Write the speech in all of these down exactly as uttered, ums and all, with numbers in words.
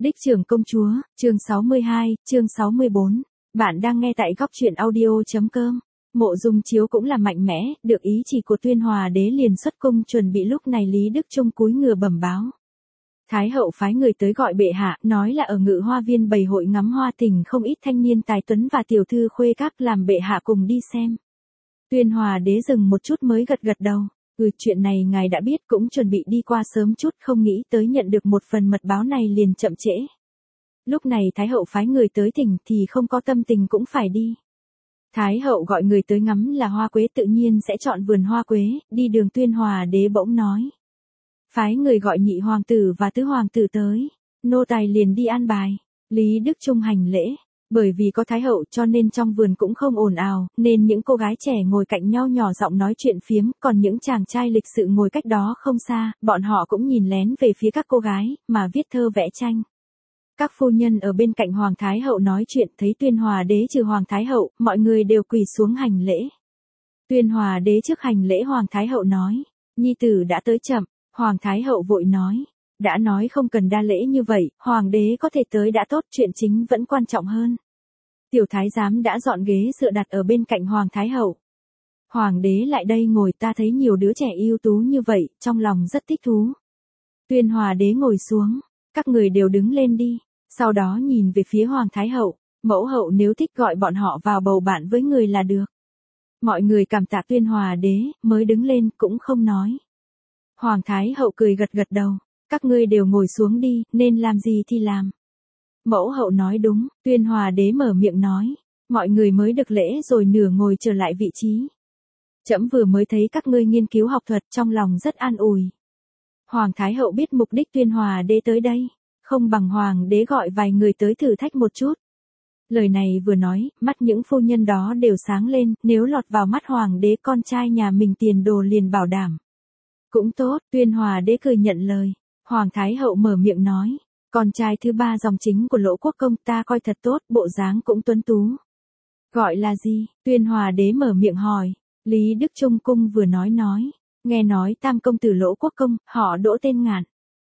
Đích trưởng công chúa, chương sáu mươi hai, chương sáu mươi bốn. Bạn đang nghe tại góc truyện audio.com. Mộ Dung Chiếu cũng là mạnh mẽ, được ý chỉ của Tuyên Hòa đế liền xuất cung chuẩn bị lúc này Lý Đức Trung cúi ngửa bẩm báo. Thái hậu phái người tới gọi bệ hạ, nói là ở Ngự Hoa Viên bày hội ngắm hoa tình không ít thanh niên tài tuấn và tiểu thư khuê các làm bệ hạ cùng đi xem. Tuyên Hòa đế dừng một chút mới gật gật đầu. Ừ, chuyện này ngài đã biết, cũng chuẩn bị đi qua sớm chút, không nghĩ tới nhận được một phần mật báo này liền chậm trễ. Lúc này Thái hậu phái người tới thỉnh thì không có tâm tình cũng phải đi. Thái hậu gọi người tới ngắm là hoa quế, tự nhiên sẽ chọn vườn hoa quế, đi đường. Tuyên Hòa đế bỗng nói. Phái người gọi nhị hoàng tử và tứ hoàng tử tới, nô tài liền đi an bài. Lý Đức Trung hành lễ. Bởi vì có Thái hậu cho nên trong vườn cũng không ồn ào, nên những cô gái trẻ ngồi cạnh nhau nhỏ giọng nói chuyện phiếm, còn những chàng trai lịch sự ngồi cách đó không xa, bọn họ cũng nhìn lén về phía các cô gái, mà viết thơ vẽ tranh. Các phu nhân ở bên cạnh Hoàng Thái hậu nói chuyện, thấy Tuyên Hòa đế trừ Hoàng Thái hậu, mọi người đều quỳ xuống hành lễ. Tuyên Hòa đế trước hành lễ, Hoàng Thái hậu nói, nhi tử đã tới chậm. Hoàng Thái hậu vội nói. Đã nói không cần đa lễ như vậy, hoàng đế có thể tới đã tốt, chuyện chính vẫn quan trọng hơn. Tiểu thái giám đã dọn ghế dựa đặt ở bên cạnh Hoàng Thái hậu. Hoàng đế lại đây ngồi, ta thấy nhiều đứa trẻ ưu tú như vậy, trong lòng rất thích thú. Tuyên Hòa đế ngồi xuống, các người đều đứng lên đi, sau đó nhìn về phía Hoàng Thái hậu, mẫu hậu nếu thích gọi bọn họ vào bầu bạn với người là được. Mọi người cảm tạ Tuyên Hòa đế, mới đứng lên, cũng không nói. Hoàng Thái hậu cười gật gật đầu. Các ngươi đều ngồi xuống đi, nên làm gì thì làm. Mẫu hậu nói đúng, Tuyên Hòa đế mở miệng nói. Mọi người mới được lễ rồi nửa ngồi trở lại vị trí. Trẫm vừa mới thấy các ngươi nghiên cứu học thuật, trong lòng rất an ủi. Hoàng Thái hậu biết mục đích Tuyên Hòa đế tới đây, không bằng hoàng đế gọi vài người tới thử thách một chút. Lời này vừa nói, mắt những phu nhân đó đều sáng lên, nếu lọt vào mắt hoàng đế, con trai nhà mình tiền đồ liền bảo đảm. Cũng tốt, Tuyên Hòa đế cười nhận lời. Hoàng Thái hậu mở miệng nói, con trai thứ ba dòng chính của Lỗ Quốc công ta coi thật tốt, bộ dáng cũng tuấn tú. Gọi là gì? Tuyên Hòa đế mở miệng hỏi. Lý Đức Trung cung vừa nói nói, nghe nói tam công tử Lỗ Quốc công, họ Đỗ tên Ngạn.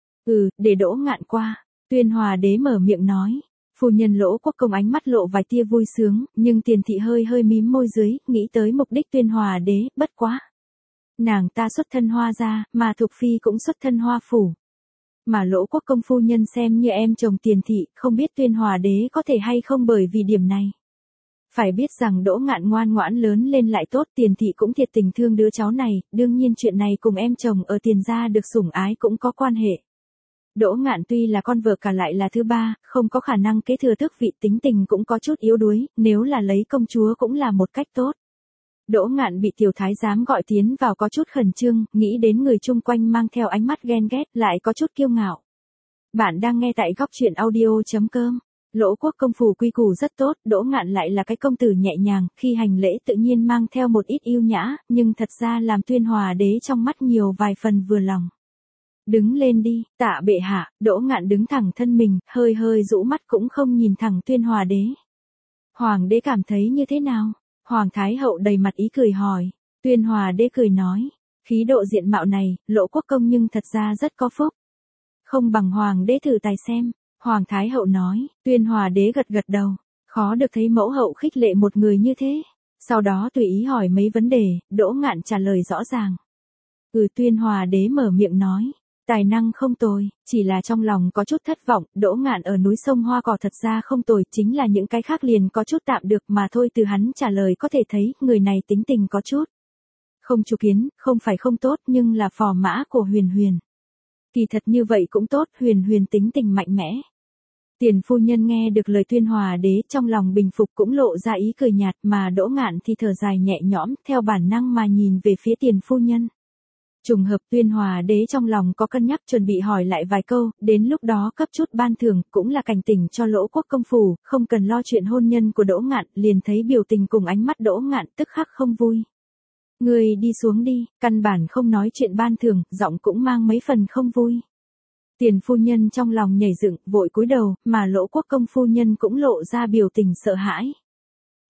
Ừ, để Đỗ Ngạn qua. Tuyên Hòa đế mở miệng nói. Phu nhân Lỗ Quốc công ánh mắt lộ vài tia vui sướng, nhưng Tiền thị hơi hơi mím môi dưới, nghĩ tới mục đích Tuyên Hòa đế, bất quá. Nàng ta xuất thân Hoa gia, mà Thục phi cũng xuất thân Hoa phủ. Mà Lỗ Quốc công phu nhân xem như em chồng Tiền thị, không biết Tuyên Hòa đế có thể hay không bởi vì điểm này. Phải biết rằng Đỗ Ngạn ngoan ngoãn lớn lên lại tốt, Tiền thị cũng thiệt tình thương đứa cháu này, đương nhiên chuyện này cùng em chồng ở Tiền gia được sủng ái cũng có quan hệ. Đỗ Ngạn tuy là con vợ cả lại là thứ ba, không có khả năng kế thừa tước vị, tính tình cũng có chút yếu đuối, nếu là lấy công chúa cũng là một cách tốt. Đỗ Ngạn bị tiểu thái giám gọi tiến vào có chút khẩn trương, nghĩ đến người chung quanh mang theo ánh mắt ghen ghét, lại có chút kiêu ngạo. Bạn đang nghe tại góc truyện audio.com. Lỗ Quốc công phủ quy củ rất tốt, Đỗ Ngạn lại là cái công tử nhẹ nhàng, khi hành lễ tự nhiên mang theo một ít yêu nhã, nhưng thật ra làm Tuyên Hòa đế trong mắt nhiều vài phần vừa lòng. Đứng lên đi, tạ bệ hạ. Đỗ Ngạn đứng thẳng thân mình, hơi hơi rũ mắt cũng không nhìn thẳng Tuyên Hòa đế. Hoàng đế cảm thấy như thế nào? Hoàng Thái hậu đầy mặt ý cười hỏi. Tuyên Hòa đế cười nói, khí độ diện mạo này, Lỗ Quốc công nhưng thật ra rất có phúc. Không bằng hoàng đế thử tài xem. Hoàng Thái hậu nói. Tuyên Hòa đế gật gật đầu, khó được thấy mẫu hậu khích lệ một người như thế. Sau đó tùy ý hỏi mấy vấn đề, Đỗ Ngạn trả lời rõ ràng. Ừ, Tuyên Hòa đế mở miệng nói, tài năng không tồi, chỉ là trong lòng có chút thất vọng. Đỗ Ngạn ở núi sông Hoa Cỏ thật ra không tồi, chính là những cái khác liền có chút tạm được mà thôi. Từ hắn trả lời có thể thấy, người này tính tình có chút không chủ kiến, không phải không tốt, nhưng là phò mã của Huyền Huyền. Kỳ thật như vậy cũng tốt, Huyền Huyền tính tình mạnh mẽ. Tiền phu nhân nghe được lời Tuyên Hòa đế, trong lòng bình phục cũng lộ ra ý cười nhạt, mà Đỗ Ngạn thì thở dài nhẹ nhõm, theo bản năng mà nhìn về phía tiền phu nhân. Trùng hợp Tuyên Hòa đế trong lòng có cân nhắc, chuẩn bị hỏi lại vài câu, đến lúc đó cấp chút ban thưởng, cũng là cảnh tỉnh cho Lỗ Quốc công phủ, không cần lo chuyện hôn nhân của Đỗ Ngạn. Liền thấy biểu tình cùng ánh mắt Đỗ Ngạn tức khắc không vui. Người đi xuống đi, căn bản không nói chuyện ban thưởng, giọng cũng mang mấy phần không vui. Tiền phu nhân trong lòng nhảy dựng, vội cúi đầu, mà Lỗ Quốc công phu nhân cũng lộ ra biểu tình sợ hãi.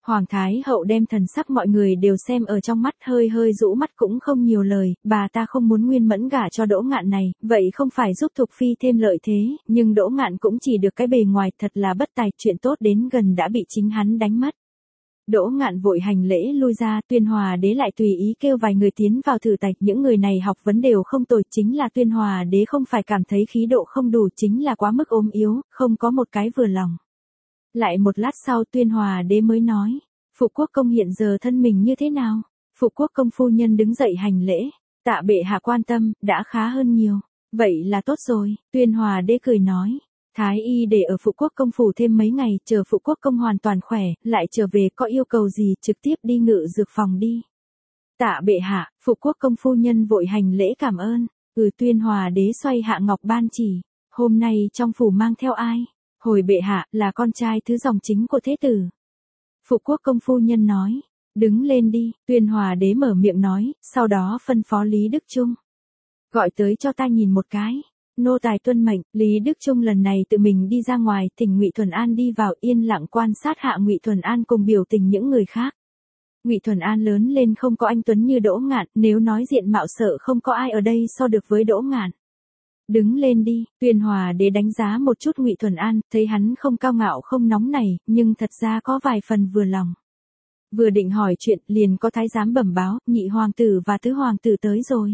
Hoàng Thái Hậu đem thần sắc mọi người đều xem ở trong mắt, hơi hơi rũ mắt cũng không nhiều lời, bà ta không muốn Nguyên Mẫn gả cho Đỗ Ngạn này, vậy không phải giúp Thục Phi thêm lợi thế, nhưng Đỗ Ngạn cũng chỉ được cái bề ngoài, thật là bất tài, chuyện tốt đến gần đã bị chính hắn đánh mất. Đỗ Ngạn vội hành lễ lui ra, Tuyên Hòa Đế lại tùy ý kêu vài người tiến vào thử tạch, những người này học vấn đều không tồi, chính là Tuyên Hòa Đế không phải cảm thấy khí độ không đủ, chính là quá mức ốm yếu, không có một cái vừa lòng. Lại một lát sau Tuyên Hòa Đế mới nói, Phụ Quốc Công hiện giờ thân mình như thế nào? Phụ Quốc Công phu nhân đứng dậy hành lễ, tạ bệ hạ quan tâm, đã khá hơn nhiều. Vậy là tốt rồi, Tuyên Hòa Đế cười nói. Thái y để ở Phụ Quốc Công phủ thêm mấy ngày, chờ Phụ Quốc Công hoàn toàn khỏe, lại trở về, có yêu cầu gì trực tiếp đi ngự dược phòng đi. Tạ bệ hạ, Phụ Quốc Công phu nhân vội hành lễ cảm ơn. Ừ, Tuyên Hòa Đế xoay hạ ngọc ban chỉ, hôm nay trong phủ mang theo ai? Hồi bệ hạ, là con trai thứ dòng chính của thế tử. Phụ Quốc Công phu nhân nói, đứng lên đi. Tuyên Hòa Đế mở miệng nói, sau đó phân phó Lý Đức Trung, gọi tới cho ta nhìn một cái. Nô tài tuân mệnh. Lý Đức Trung lần này tự mình đi ra ngoài, thỉnh Ngụy Thuần An đi vào, yên lặng quan sát hạ Ngụy Thuần An cùng biểu tình những người khác. Ngụy Thuần An lớn lên không có anh tuấn như Đỗ Ngạn, nếu nói diện mạo sợ không có ai ở đây so được với Đỗ Ngạn. Đứng lên đi. Tuyên Hòa Đế đánh giá một chút Ngụy Thuần An, thấy hắn không cao ngạo không nóng nảy, nhưng thật ra có vài phần vừa lòng. Vừa định hỏi chuyện, liền có thái giám bẩm báo, nhị hoàng tử và tứ hoàng tử tới rồi.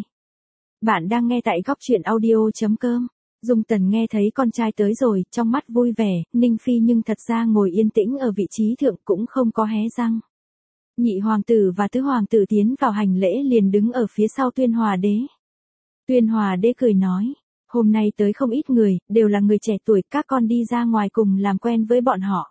Bạn đang nghe tại góc truyện audio.com. Dung Tần nghe thấy con trai tới rồi, trong mắt vui vẻ, Ninh Phi nhưng thật ra ngồi yên tĩnh ở vị trí thượng cũng không có hé răng. Nhị hoàng tử và tứ hoàng tử tiến vào hành lễ liền đứng ở phía sau Tuyên Hòa Đế. Tuyên Hòa Đế cười nói, hôm nay tới không ít người, đều là người trẻ tuổi, các con đi ra ngoài cùng làm quen với bọn họ.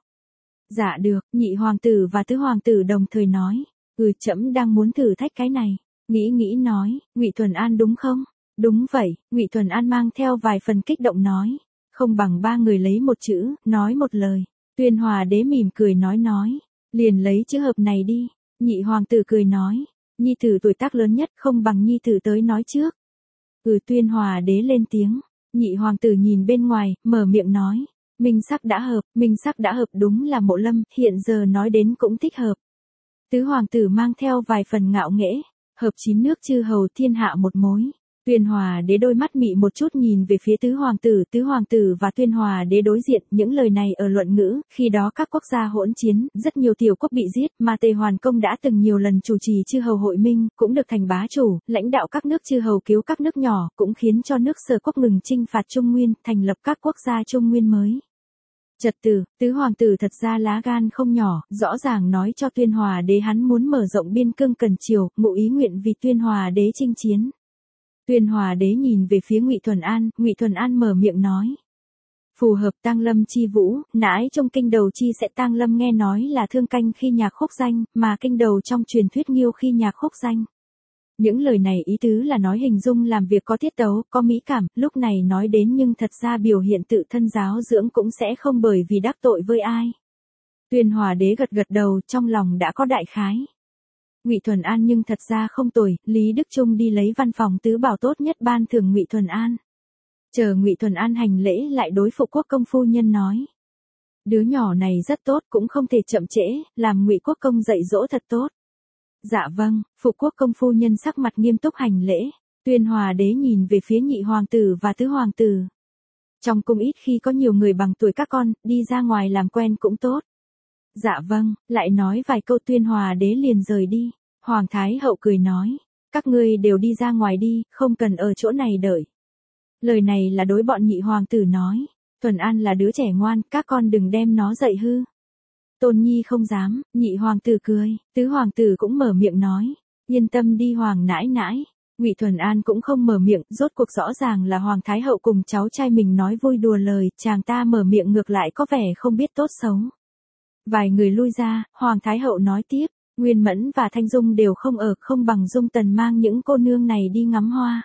Dạ được, nhị hoàng tử và tứ hoàng tử đồng thời nói, ừ, trẫm đang muốn thử thách cái này. Nghĩ nghĩ nói, Ngụy Thuần An đúng không? Đúng vậy, Ngụy Thuần An mang theo vài phần kích động nói, không bằng ba người lấy một chữ, nói một lời. Tuyên Hòa Đế mỉm cười nói nói, liền lấy chữ hợp này đi. Nhị hoàng tử cười nói, nhi tử tuổi tác lớn nhất, không bằng nhi tử tới nói trước. Ừ, Tuyên Hòa Đế lên tiếng. Nhị hoàng tử nhìn bên ngoài, mở miệng nói, minh sắc đã hợp, minh sắc đã hợp, đúng là Mộ Lâm, hiện giờ nói đến cũng thích hợp. Tứ hoàng tử mang theo vài phần ngạo nghễ, hợp chín nước chư hầu thiên hạ một mối. Tuyên Hòa Đế đôi mắt mị một chút nhìn về phía tứ hoàng tử, tứ hoàng tử và Tuyên Hòa Đế đối diện, những lời này ở luận ngữ, khi đó các quốc gia hỗn chiến, rất nhiều tiểu quốc bị giết, mà Tề Hoàn Công đã từng nhiều lần chủ trì chư hầu hội minh, cũng được thành bá chủ, lãnh đạo các nước chư hầu cứu các nước nhỏ, cũng khiến cho nước Sở quốc ngừng chinh phạt Trung Nguyên, thành lập các quốc gia Trung Nguyên mới. Trật tử, tứ hoàng tử thật ra lá gan không nhỏ, rõ ràng nói cho Tuyên Hòa Đế hắn muốn mở rộng biên cương Cần Triều, ngụ ý nguyện vì Tuyên Hòa Đế chinh chiến. Tuyên Hòa Đế nhìn về phía Ngụy Thuần An, Ngụy Thuần An mở miệng nói, phù hợp tang lâm chi vũ, nãi trong kinh đầu chi sẽ tang lâm nghe nói là thương canh khi nhạc khúc danh, mà kinh đầu trong truyền thuyết nghiêu khi nhạc khúc danh. Những lời này ý tứ là nói hình dung làm việc có tiết tấu, có mỹ cảm, lúc này nói đến nhưng thật ra biểu hiện tự thân giáo dưỡng cũng sẽ không bởi vì đắc tội với ai. Tuyên Hòa Đế gật gật đầu, trong lòng đã có đại khái. Ngụy Thuần An nhưng thật ra không tồi, Lý Đức Trung đi lấy văn phòng tứ bảo tốt nhất ban thưởng Ngụy Thuần An. Chờ Ngụy Thuần An hành lễ lại đối Phụ Quốc Công phu nhân nói, đứa nhỏ này rất tốt, cũng không thể chậm trễ, làm Ngụy Quốc Công dạy dỗ thật tốt. Dạ vâng. Phụ Quốc Công phu nhân sắc mặt nghiêm túc hành lễ. Tuyên Hòa Đế nhìn về phía nhị hoàng tử và tứ hoàng tử. Trong cung ít khi có nhiều người bằng tuổi các con, đi ra ngoài làm quen cũng tốt. Dạ vâng. Lại nói vài câu Tuyên Hòa Đế liền rời đi. Hoàng Thái Hậu cười nói, các ngươi đều đi ra ngoài đi, không cần ở chỗ này đợi. Lời này là đối bọn nhị hoàng tử nói, Thuần An là đứa trẻ ngoan, các con đừng đem nó dạy hư. Tôn Nhi không dám. Nhị hoàng tử cười, tứ hoàng tử cũng mở miệng nói, yên tâm đi hoàng nãi nãi. Ngụy Thuần An cũng không mở miệng, rốt cuộc rõ ràng là Hoàng Thái Hậu cùng cháu trai mình nói vui đùa lời, chàng ta mở miệng ngược lại có vẻ không biết tốt xấu. Vài người lui ra, Hoàng Thái Hậu nói tiếp, Nguyên Mẫn và Thanh Dung đều không ở, không bằng Dung Tần mang những cô nương này đi ngắm hoa.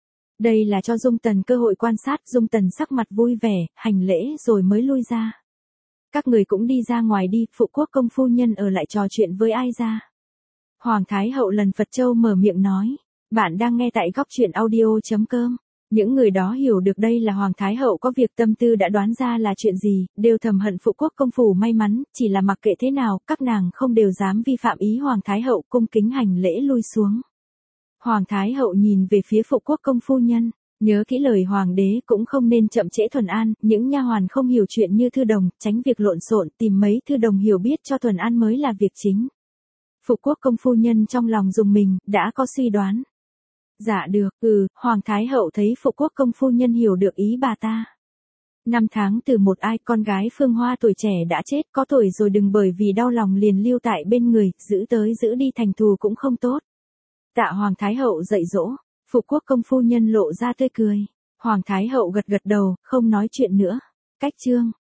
Đây là cho Dung Tần cơ hội quan sát, Dung Tần sắc mặt vui vẻ, hành lễ rồi mới lui ra. Các người cũng đi ra ngoài đi, Phụ Quốc Công phu nhân ở lại trò chuyện với ai ra. Hoàng Thái Hậu lần Phật Châu mở miệng nói, bạn đang nghe tại góc truyện audio.com. Những người đó hiểu được đây là Hoàng Thái Hậu có việc, tâm tư đã đoán ra là chuyện gì, đều thầm hận phụ quốc công phủ may mắn, chỉ là mặc kệ thế nào, các nàng không đều dám vi phạm ý Hoàng Thái Hậu, cung kính hành lễ lui xuống. Hoàng Thái Hậu nhìn về phía phụ quốc công phu nhân, nhớ kỹ lời Hoàng đế cũng không nên chậm trễ Thuần An, những nha hoàn không hiểu chuyện như Thư Đồng, tránh việc lộn xộn, tìm mấy Thư Đồng hiểu biết cho Thuần An mới là việc chính. Phụ quốc công phu nhân trong lòng dùng mình, đã có suy đoán. Dạ được, ừ, Hoàng Thái Hậu thấy phụ quốc công phu nhân hiểu được ý bà ta. Năm tháng từ một ai, con gái Phương Hoa tuổi trẻ đã chết, có tuổi rồi đừng bởi vì đau lòng liền lưu tại bên người, giữ tới giữ đi thành thù cũng không tốt. Tạ Hoàng Thái Hậu dạy dỗ, phụ quốc công phu nhân lộ ra tươi cười. Hoàng Thái Hậu gật gật đầu, không nói chuyện nữa. Cách chương